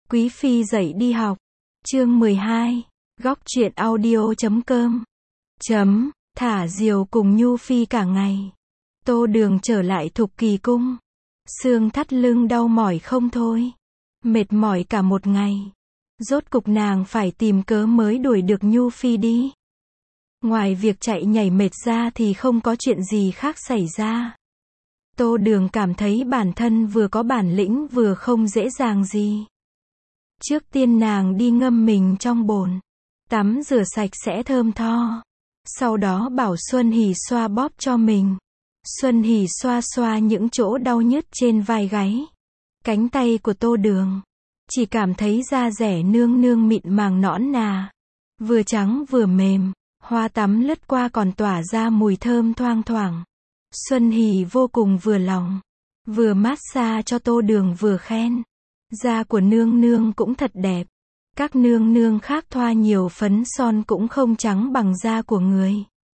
Quý phi dậy đi học. Chương 12. Góc truyện audio.com. Thả diều cùng Nhu phi cả ngày. Tô Đường trở lại Thục Kỳ cung. Xương thắt lưng đau mỏi không thôi. Mệt mỏi cả một ngày. Rốt cục nàng phải tìm cớ mới đuổi được Nhu phi đi. Ngoài việc chạy nhảy mệt ra thì không có chuyện gì khác xảy ra. Tô Đường cảm thấy bản thân vừa có bản lĩnh vừa không dễ dàng gì. Trước tiên nàng đi ngâm mình trong bồn, tắm rửa sạch sẽ thơm tho. Sau đó bảo Xuân Hỉ xoa bóp cho mình. Xuân Hỉ xoa xoa những chỗ đau nhức trên vai gáy, cánh tay của Tô Đường. Chỉ cảm thấy da rẻ nương nương mịn màng nõn nà, vừa trắng vừa mềm. Hoa tắm lướt qua còn tỏa ra mùi thơm thoang thoảng. Xuân Hỉ vô cùng vừa lòng, vừa massage cho Tô Đường vừa khen. Da của nương nương cũng thật đẹp. Các nương nương khác thoa nhiều phấn son cũng không trắng bằng da của người.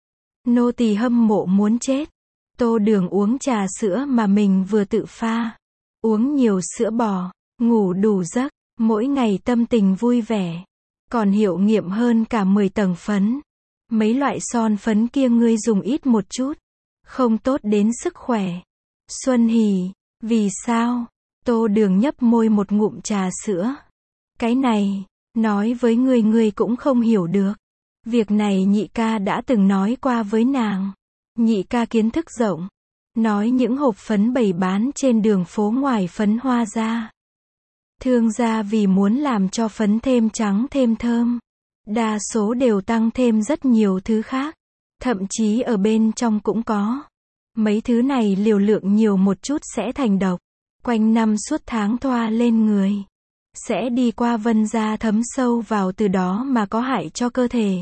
Nô tỳ hâm mộ muốn chết. Tô Đường uống trà sữa mà mình vừa tự pha. Uống nhiều sữa bò, ngủ đủ giấc, mỗi ngày tâm tình vui vẻ. Còn hiệu nghiệm hơn cả 10 tầng phấn. Mấy loại son phấn kia ngươi dùng ít một chút, không tốt đến sức khỏe. Xuân Hỉ, vì sao? Tô Đường nhấp môi một ngụm trà sữa. Cái này, nói với ngươi cũng không hiểu được. Việc này nhị ca đã từng nói qua với nàng. Nhị ca kiến thức rộng. Nói những hộp phấn bày bán trên đường phố ngoài phấn hoa ra. Thương gia vì muốn làm cho phấn thêm trắng thêm thơm, đa số đều tăng thêm rất nhiều thứ khác. Thậm chí ở bên trong cũng có. Mấy thứ này liều lượng nhiều một chút sẽ thành độc. Quanh năm suốt tháng thoa lên người, sẽ đi qua vân da thấm sâu vào, từ đó mà có hại cho cơ thể.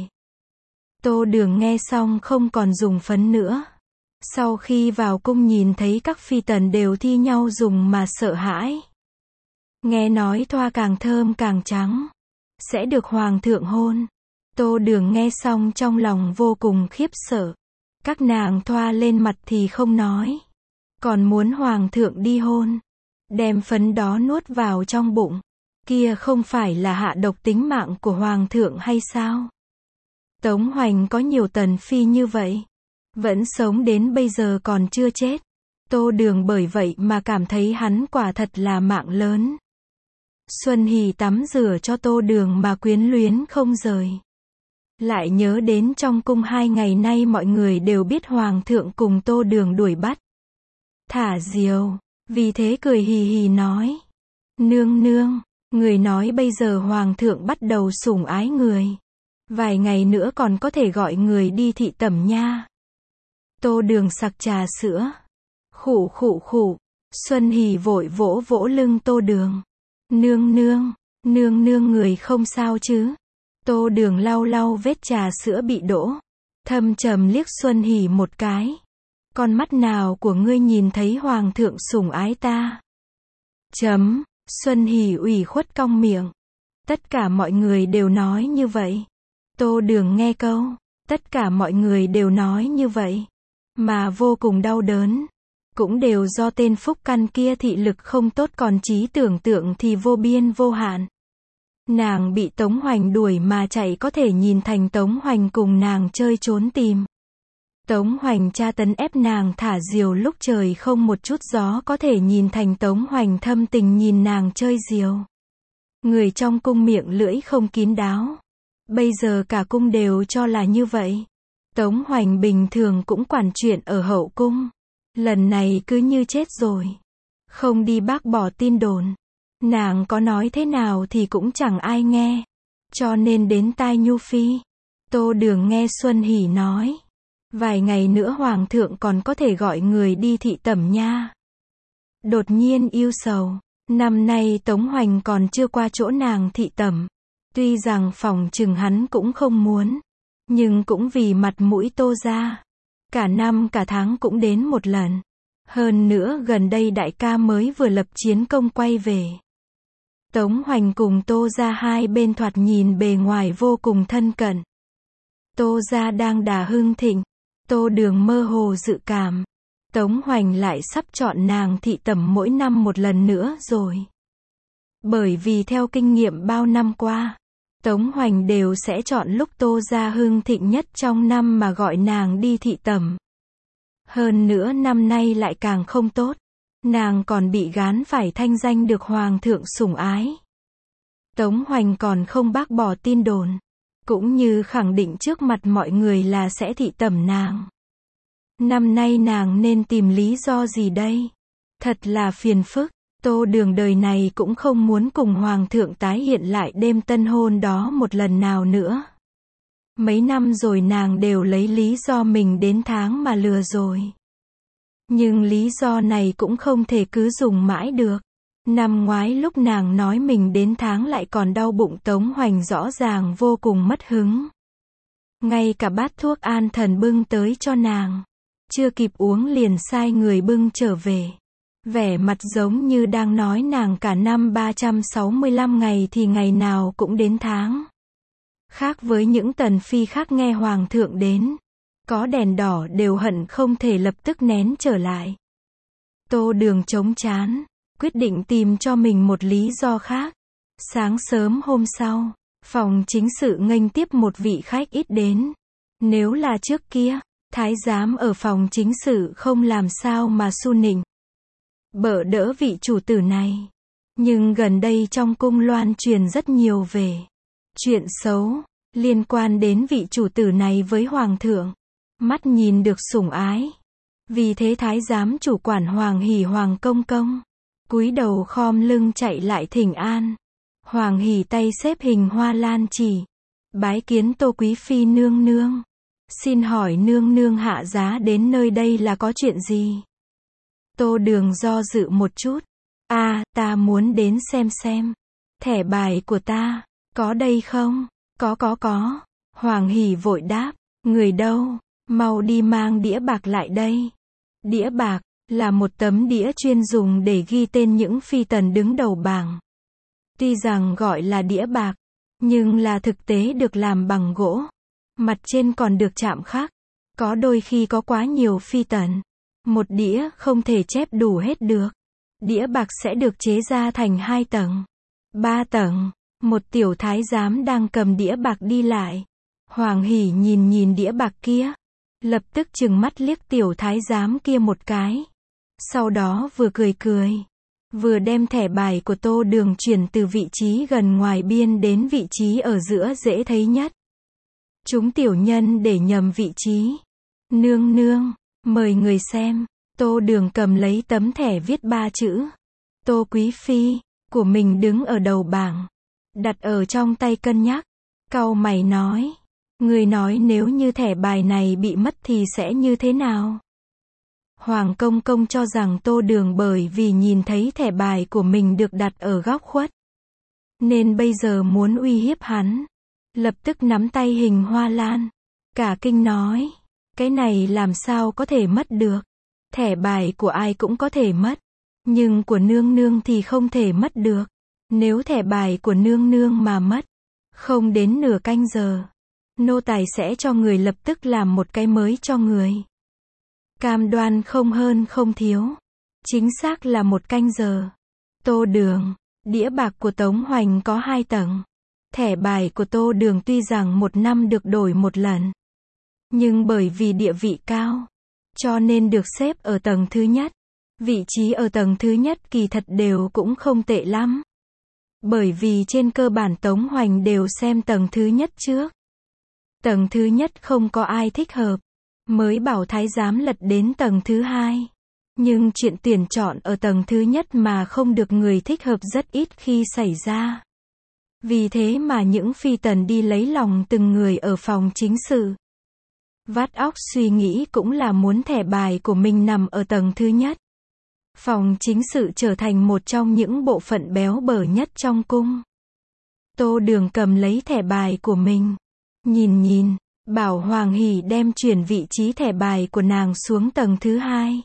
Tô Đường nghe xong không còn dùng phấn nữa. Sau khi vào cung nhìn thấy các phi tần đều thi nhau dùng mà sợ hãi. Nghe nói thoa càng thơm càng trắng, sẽ được hoàng thượng hôn. Tô Đường nghe xong trong lòng vô cùng khiếp sợ. Các nàng thoa lên mặt thì không nói, còn muốn hoàng thượng đi hôn, đem phấn đó nuốt vào trong bụng. Kia không phải là hạ độc tính mạng của hoàng thượng hay sao? Tống Hoành có nhiều tần phi như vậy, vẫn sống đến bây giờ còn chưa chết. Tô Đường bởi vậy mà cảm thấy hắn quả thật là mạng lớn. Xuân Hỉ tắm rửa cho Tô Đường mà quyến luyến không rời. Lại nhớ đến trong cung 2 ngày nay mọi người đều biết hoàng thượng cùng Tô Đường đuổi bắt, thả diều. Vì thế cười hì hì nói: Nương nương, người nói bây giờ hoàng thượng bắt đầu sủng ái người. Vài ngày nữa còn có thể gọi người đi thị tẩm nha. Tô Đường sặc trà sữa. Khụ khụ khụ. Xuân Hỉ vội vỗ vỗ lưng Tô Đường. Nương nương người không sao chứ? Tô Đường lau lau vết trà sữa bị đổ, thâm trầm liếc Xuân Hỉ một cái. Con mắt nào của ngươi nhìn thấy hoàng thượng sủng ái ta? Xuân Hỉ ủy khuất cong miệng. Tất cả mọi người đều nói như vậy. Tô Đường nghe câu tất cả mọi người đều nói như vậy mà vô cùng đau đớn. Cũng đều do tên Phúc Căn kia thị lực không tốt, còn trí tưởng tượng thì vô biên vô hạn. Nàng bị Tống Hoành đuổi mà chạy có thể nhìn thành Tống Hoành cùng nàng chơi trốn tìm. Tống Hoành tra tấn ép nàng thả diều lúc trời không một chút gió có thể nhìn thành Tống Hoành thâm tình nhìn nàng chơi diều. Người trong cung miệng lưỡi không kín đáo. Bây giờ cả cung đều cho là như vậy. Tống Hoành bình thường cũng quản chuyện ở hậu cung. Lần này cứ như chết rồi. Không đi bác bỏ tin đồn. Nàng có nói thế nào thì cũng chẳng ai nghe. Cho nên đến tai Nhu phi. Tô Đường nghe Xuân Hỉ nói, vài ngày nữa hoàng thượng còn có thể gọi người đi thị tẩm nha. Đột nhiên ưu sầu. Năm nay Tống Hoành còn chưa qua chỗ nàng thị tẩm. Tuy rằng phòng chừng hắn cũng không muốn, nhưng cũng vì mặt mũi Tô gia, cả năm cả tháng cũng đến một lần. Hơn nữa gần đây đại ca mới vừa lập chiến công quay về. Tống Hoành cùng Tô gia hai bên thoạt nhìn bề ngoài vô cùng thân cận. Tô gia đang đà hưng thịnh. Tô Đường mơ hồ dự cảm Tống Hoành lại sắp chọn nàng thị tẩm mỗi năm một lần nữa rồi. Bởi vì theo kinh nghiệm bao năm qua, Tống Hoành đều sẽ chọn lúc Tô gia hưng thịnh nhất trong năm mà gọi nàng đi thị tẩm. Hơn nữa năm nay lại càng không tốt. Nàng còn bị gán phải thanh danh được hoàng thượng sủng ái. Tống Hoành còn không bác bỏ tin đồn, cũng như khẳng định trước mặt mọi người là sẽ thị tẩm nàng. Năm nay nàng nên tìm lý do gì đây? Thật là phiền phức. Tô Đường đời này cũng không muốn cùng hoàng thượng tái hiện lại đêm tân hôn đó một lần nào nữa. Mấy năm rồi nàng đều lấy lý do mình đến tháng mà lừa rồi. Nhưng lý do này cũng không thể cứ dùng mãi được. Năm ngoái lúc nàng nói mình đến tháng lại còn đau bụng, Tống Hoành rõ ràng vô cùng mất hứng. Ngay cả bát thuốc an thần bưng tới cho nàng, chưa kịp uống liền sai người bưng trở về. Vẻ mặt giống như đang nói nàng cả năm 365 ngày thì ngày nào cũng đến tháng. Khác với những tần phi khác nghe hoàng thượng đến, có đèn đỏ đều hận không thể lập tức nén trở lại. Tô Đường chống chán, quyết định tìm cho mình một lý do khác. Sáng sớm hôm sau, phòng chính sự nghênh tiếp một vị khách ít đến. Nếu là trước kia, thái giám ở phòng chính sự không làm sao mà su nịnh, bợ đỡ vị chủ tử này. Nhưng gần đây trong cung loan truyền rất nhiều về chuyện xấu liên quan đến vị chủ tử này với hoàng thượng. Mắt nhìn được sủng ái, vì thế thái giám chủ quản Hoàng Hỉ Hoàng công công cúi đầu khom lưng chạy lại thỉnh an. Hoàng Hỉ tay xếp hình hoa lan chỉ, bái kiến Tô quý phi nương nương. Xin hỏi nương nương hạ giá đến nơi đây là có chuyện gì? Tô Đường do dự một chút. Ta muốn đến xem. Thẻ bài của ta, có đây không? Có. Hoàng Hỉ vội đáp. Người đâu? Mau đi mang đĩa bạc lại đây. Đĩa bạc là một tấm đĩa chuyên dùng để ghi tên những phi tần đứng đầu bảng. Tuy rằng gọi là đĩa bạc, nhưng là thực tế được làm bằng gỗ. Mặt trên còn được chạm khắc. Có đôi khi có quá nhiều phi tần, một đĩa không thể chép đủ hết được. Đĩa bạc sẽ được chế ra thành 2 tầng, 3 tầng. Một tiểu thái giám đang cầm đĩa bạc đi lại. Hoàng Hỉ nhìn đĩa bạc kia, lập tức trừng mắt liếc tiểu thái giám kia một cái. Sau đó vừa cười, vừa đem thẻ bài của Tô Đường chuyển từ vị trí gần ngoài biên đến vị trí ở giữa dễ thấy nhất. Chúng tiểu nhân để nhầm vị trí. Nương, mời người xem. Tô Đường cầm lấy tấm thẻ viết 3 chữ Tô quý phi của mình đứng ở đầu bảng, đặt ở trong tay cân nhắc. Cau mày nói, người nói nếu như thẻ bài này bị mất thì sẽ như thế nào? Hoàng công công cho rằng Tô Đường bởi vì nhìn thấy thẻ bài của mình được đặt ở góc khuất, nên bây giờ muốn uy hiếp hắn. Lập tức nắm tay hình hoa lan, cả kinh nói, cái này làm sao có thể mất được? Thẻ bài của ai cũng có thể mất, nhưng của nương nương thì không thể mất được. Nếu thẻ bài của nương nương mà mất, không đến nửa canh giờ, nô tài sẽ cho người lập tức làm một cái mới cho người. Cam đoan không hơn không thiếu. Chính xác là 1 canh giờ. Tô Đường, đĩa bạc của Tống Hoành có 2 tầng. Thẻ bài của Tô Đường tuy rằng 1 năm được đổi 1 lần, nhưng bởi vì địa vị cao, cho nên được xếp ở tầng thứ nhất. Vị trí ở tầng thứ nhất kỳ thật đều cũng không tệ lắm. Bởi vì trên cơ bản Tống Hoành đều xem tầng thứ nhất trước. Tầng thứ nhất không có ai thích hợp, mới bảo thái giám lật đến tầng thứ 2. Nhưng chuyện tuyển chọn ở tầng thứ nhất mà không được người thích hợp rất ít khi xảy ra. Vì thế mà những phi tần đi lấy lòng từng người ở phòng chính sự. Vắt óc suy nghĩ cũng là muốn thẻ bài của mình nằm ở tầng thứ nhất. Phòng chính sự trở thành một trong những bộ phận béo bở nhất trong cung. Tô Đường cầm lấy thẻ bài của mình, nhìn, bảo Hoàng Hỉ đem chuyển vị trí thẻ bài của nàng xuống tầng thứ 2.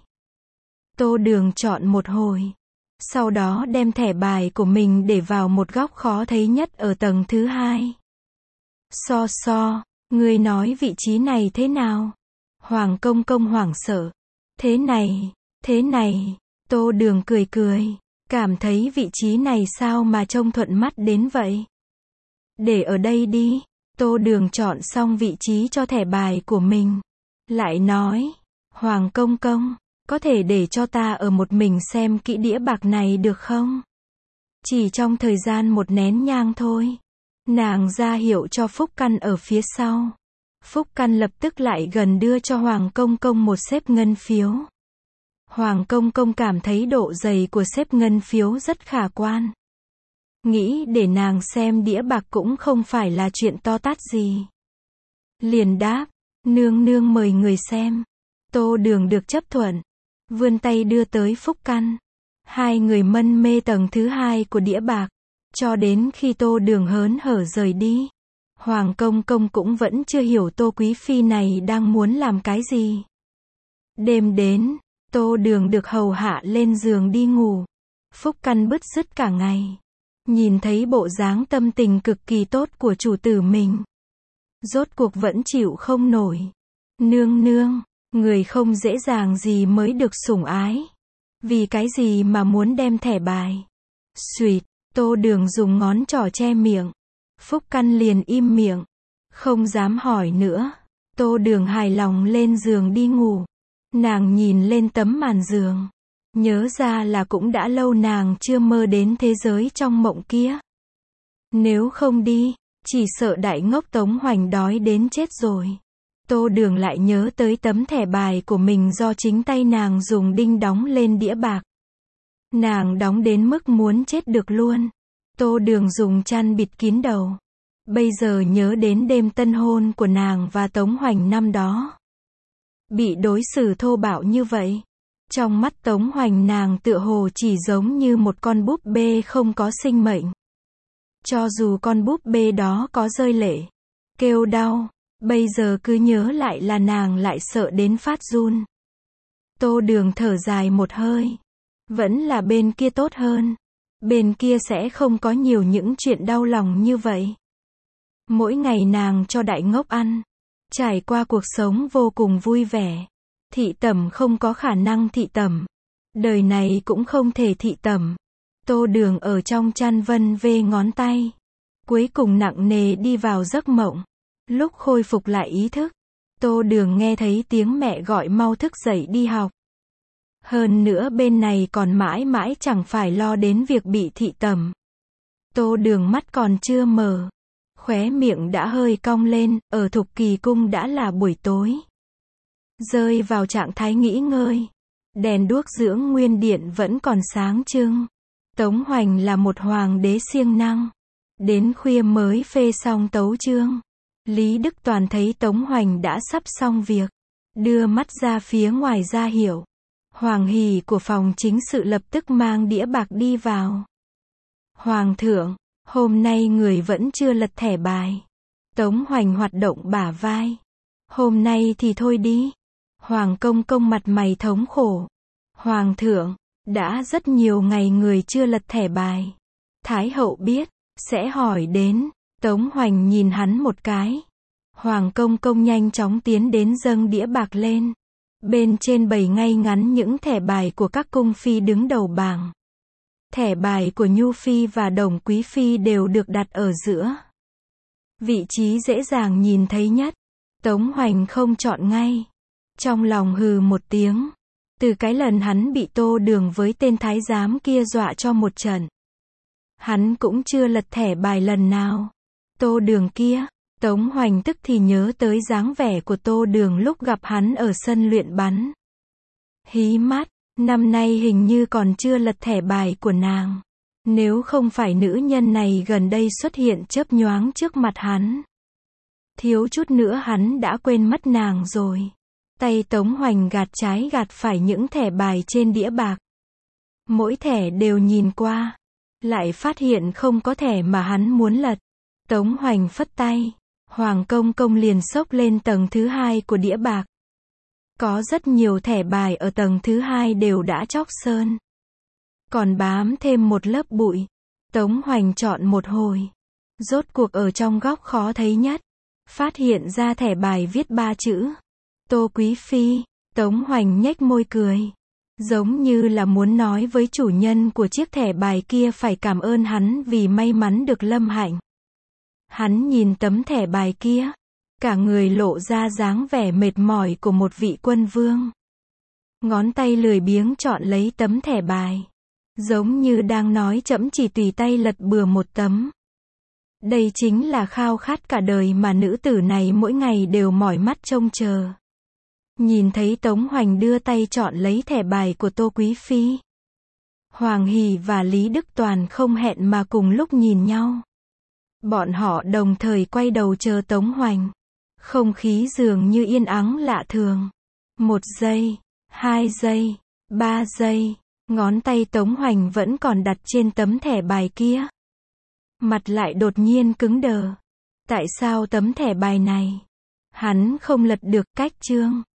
Tô Đường chọn một hồi, sau đó đem thẻ bài của mình để vào một góc khó thấy nhất ở tầng thứ 2. So, ngươi nói vị trí này thế nào? Hoàng công công hoảng sợ. Thế này. Tô Đường cười, Cảm thấy vị trí này sao mà trông thuận mắt đến vậy. Để ở đây đi. Tô Đường chọn xong vị trí cho thẻ bài của mình. Lại nói, Hoàng công công, có thể để cho ta ở một mình xem kỹ đĩa bạc này được không? Chỉ trong thời gian một nén nhang thôi. Nàng ra hiệu cho Phúc Căn ở phía sau. Phúc Căn lập tức lại gần đưa cho Hoàng công công một xếp ngân phiếu. Hoàng công công cảm thấy độ dày của xếp ngân phiếu rất khả quan. Nghĩ để nàng xem đĩa bạc cũng không phải là chuyện to tát gì. Liền đáp, nương nương mời người xem. Tô Đường được chấp thuận. Vươn tay đưa tới Phúc Căn. Hai người mân mê tầng thứ hai của đĩa bạc. Cho đến khi Tô Đường hớn hở rời đi. Hoàng công công cũng vẫn chưa hiểu Tô Quý Phi này đang muốn làm cái gì. Đêm đến, Tô Đường được hầu hạ lên giường đi ngủ. Phúc Căn bứt rứt cả ngày. Nhìn thấy bộ dáng tâm tình cực kỳ tốt của chủ tử mình. Rốt cuộc vẫn chịu không nổi. Nương nương, người không dễ dàng gì mới được sủng ái. Vì cái gì mà muốn đem thẻ bài? Xuỵt, Tô Đường dùng ngón trỏ che miệng. Phúc Căn liền im miệng. Không dám hỏi nữa. Tô Đường hài lòng lên giường đi ngủ. Nàng nhìn lên tấm màn giường. Nhớ ra là cũng đã lâu nàng chưa mơ đến thế giới trong mộng kia. Nếu không đi, chỉ sợ đại ngốc Tống Hoành đói đến chết rồi. Tô Đường lại nhớ tới tấm thẻ bài của mình do chính tay nàng dùng đinh đóng lên đĩa bạc. Nàng đóng đến mức muốn chết được luôn. Tô Đường dùng chăn bịt kín đầu. Bây giờ nhớ đến đêm tân hôn của nàng và Tống Hoành năm đó. Bị đối xử thô bạo như vậy. Trong mắt Tống Hoành nàng tựa hồ chỉ giống như một con búp bê không có sinh mệnh. Cho dù con búp bê đó có rơi lệ, kêu đau, bây giờ cứ nhớ lại là nàng lại sợ đến phát run. Tô Đường thở dài một hơi. Vẫn là bên kia tốt hơn. Bên kia sẽ không có nhiều những chuyện đau lòng như vậy. Mỗi ngày nàng cho đại ngốc ăn. Trải qua cuộc sống vô cùng vui vẻ. Thị tẩm không có khả năng thị tẩm. Đời này cũng không thể thị tẩm. Tô Đường ở trong chăn vân vê ngón tay. Cuối cùng nặng nề đi vào giấc mộng. Lúc khôi phục lại ý thức, Tô Đường nghe thấy tiếng mẹ gọi mau thức dậy đi học. Hơn nữa bên này còn mãi mãi chẳng phải lo đến việc bị thị tẩm. Tô Đường mắt còn chưa mở. Khóe miệng đã hơi cong lên, ở Thục Kỳ Cung đã là buổi tối. Rơi vào trạng thái nghỉ ngơi. Đèn đuốc dưỡng nguyên điện vẫn còn sáng trưng. Tống Hoành là một hoàng đế siêng năng. Đến khuya mới phê xong tấu chương. Lý Đức Toàn thấy Tống Hoành đã sắp xong việc. Đưa mắt ra phía ngoài ra hiểu. Hoàng hỷ của phòng chính sự lập tức mang đĩa bạc đi vào. Hoàng thượng, hôm nay người vẫn chưa lật thẻ bài. Tống Hoành hoạt động bả vai. Hôm nay thì thôi đi. Hoàng công công mặt mày thống khổ. Hoàng thượng, đã rất nhiều ngày người chưa lật thẻ bài. Thái hậu biết, sẽ hỏi đến. Tống Hoành nhìn hắn một cái. Hoàng công công nhanh chóng tiến đến dâng đĩa bạc lên. Bên trên bày ngay ngắn những thẻ bài của các cung phi đứng đầu bảng. Thẻ bài của Nhu Phi và Đồng Quý Phi đều được đặt ở giữa. Vị trí dễ dàng nhìn thấy nhất. Tống Hoành không chọn ngay. Trong lòng hừ một tiếng. Từ cái lần hắn bị Tô Đường với tên thái giám kia dọa cho một trận. Hắn cũng chưa lật thẻ bài lần nào. Tô Đường kia, Tống Hoành tức thì nhớ tới dáng vẻ của Tô Đường lúc gặp hắn ở sân luyện bắn. Hí mắt, năm nay hình như còn chưa lật thẻ bài của nàng. Nếu không phải nữ nhân này gần đây xuất hiện chớp nhoáng trước mặt hắn. Thiếu chút nữa hắn đã quên mất nàng rồi. Tay Tống Hoành gạt trái gạt phải những thẻ bài trên đĩa bạc. Mỗi thẻ đều nhìn qua. Lại phát hiện không có thẻ mà hắn muốn lật. Tống Hoành phất tay. Hoàng công công liền xốc lên tầng thứ hai của đĩa bạc. Có rất nhiều thẻ bài ở tầng thứ hai đều đã chóc sơn. Còn bám thêm một lớp bụi. Tống Hoành chọn một hồi. Rốt cuộc ở trong góc khó thấy nhất. Phát hiện ra thẻ bài viết 3 chữ. Tô Quý Phi. Tống Hoành nhếch môi cười. Giống như là muốn nói với chủ nhân của chiếc thẻ bài kia phải cảm ơn hắn vì may mắn được lâm hạnh. Hắn nhìn tấm thẻ bài kia, cả người lộ ra dáng vẻ mệt mỏi của một vị quân vương. Ngón tay lười biếng chọn lấy tấm thẻ bài. Giống như đang nói trẫm chỉ tùy tay lật bừa một tấm. Đây chính là khao khát cả đời mà nữ tử này mỗi ngày đều mỏi mắt trông chờ. Nhìn thấy Tống Hoành đưa tay chọn lấy thẻ bài của Tô Quý Phi. Hoàng Hỷ và Lý Đức Toàn không hẹn mà cùng lúc nhìn nhau. Bọn họ đồng thời quay đầu chờ Tống Hoành. Không khí dường như yên ắng lạ thường. 1 giây, 2 giây, 3 giây, ngón tay Tống Hoành vẫn còn đặt trên tấm thẻ bài kia. Mặt lại đột nhiên cứng đờ. Tại sao tấm thẻ bài này? Hắn không lật được cách chương.